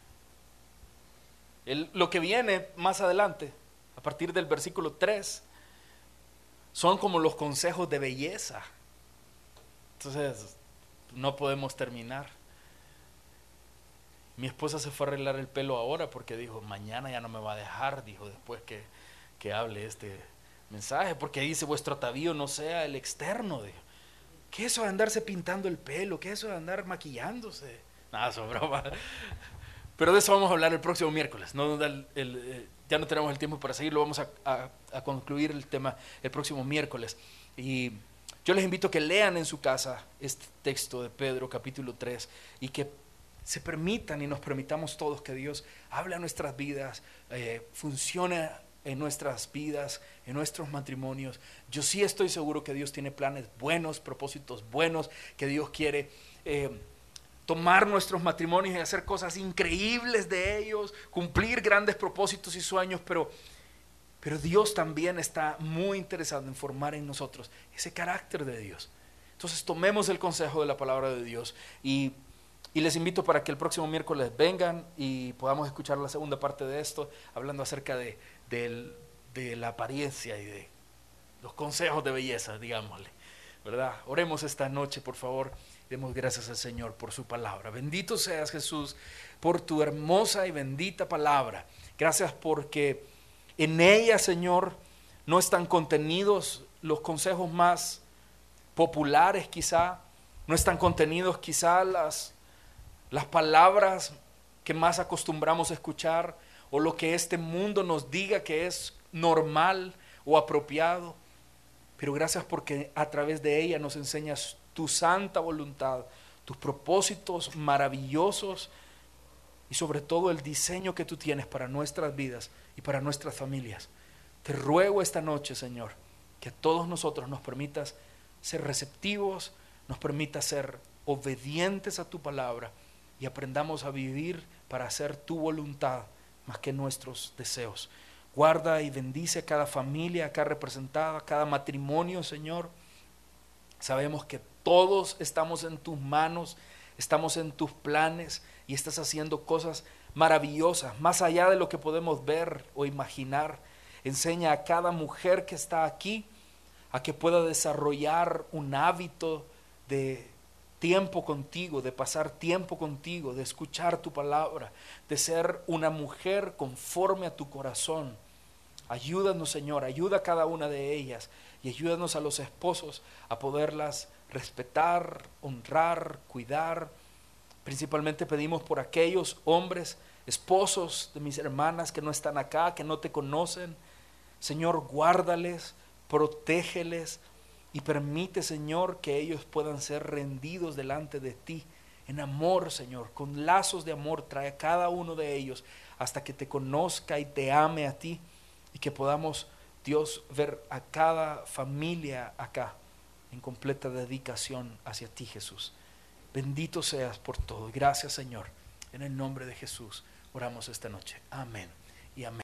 el, lo que viene más adelante, a partir del versículo tres, son como los consejos de belleza. Entonces no podemos terminar. Mi esposa se fue a arreglar el pelo ahora porque dijo, mañana ya no me va a dejar, dijo, después que, que hable este mensaje, porque dice, vuestro atavío no sea el externo. Dijo, ¿qué es eso de andarse pintando el pelo? ¿Qué es eso de andar maquillándose? Nada, eso es broma. Pero de eso vamos a hablar el próximo miércoles. No, el, el, el, ya no tenemos el tiempo para seguirlo, vamos a, a, a concluir el tema el próximo miércoles. Y yo les invito a que lean en su casa este texto de Pedro capítulo tres y que se permitan y nos permitamos todos que Dios hable a nuestras vidas, eh, funcione en nuestras vidas, en nuestros matrimonios. Yo sí estoy seguro que Dios tiene planes buenos, propósitos buenos, que Dios quiere eh, tomar nuestros matrimonios y hacer cosas increíbles de ellos, cumplir grandes propósitos y sueños, pero, pero Dios también está muy interesado en formar en nosotros ese carácter de Dios. Entonces tomemos el consejo de la palabra de Dios y Y les invito para que el próximo miércoles vengan y podamos escuchar la segunda parte de esto, hablando acerca de, de, de la apariencia y de los consejos de belleza, digámosle, ¿verdad? Oremos esta noche, por favor. Demos gracias al Señor por su palabra. Bendito seas, Jesús, por tu hermosa y bendita palabra. Gracias porque en ella, Señor, no están contenidos los consejos más populares quizá, no están contenidos quizá las... las palabras que más acostumbramos a escuchar o lo que este mundo nos diga que es normal o apropiado, pero gracias porque a través de ella nos enseñas tu santa voluntad, tus propósitos maravillosos y sobre todo el diseño que tú tienes para nuestras vidas y para nuestras familias. Te ruego esta noche, Señor, que a todos nosotros nos permitas ser receptivos, nos permitas ser obedientes a tu palabra y aprendamos a vivir para hacer tu voluntad más que nuestros deseos. Guarda y bendice a cada familia acá representada, a cada matrimonio, Señor. Sabemos que todos estamos en tus manos, estamos en tus planes y estás haciendo cosas maravillosas, más allá de lo que podemos ver o imaginar. Enseña a cada mujer que está aquí a que pueda desarrollar un hábito de tiempo contigo, de pasar tiempo contigo, de escuchar tu palabra, de ser una mujer conforme a tu corazón. Ayúdanos, Señor, ayuda a cada una de ellas y ayúdanos a los esposos a poderlas respetar, honrar, cuidar. Principalmente pedimos por aquellos hombres, esposos de mis hermanas que no están acá, que no te conocen. Señor, guárdales, protégeles, y permite, Señor, que ellos puedan ser rendidos delante de ti en amor, Señor. Con lazos de amor trae a cada uno de ellos hasta que te conozca y te ame a ti. Y que podamos, Dios, ver a cada familia acá en completa dedicación hacia ti, Jesús. Bendito seas por todo. Gracias, Señor. En el nombre de Jesús oramos esta noche. Amén y amén.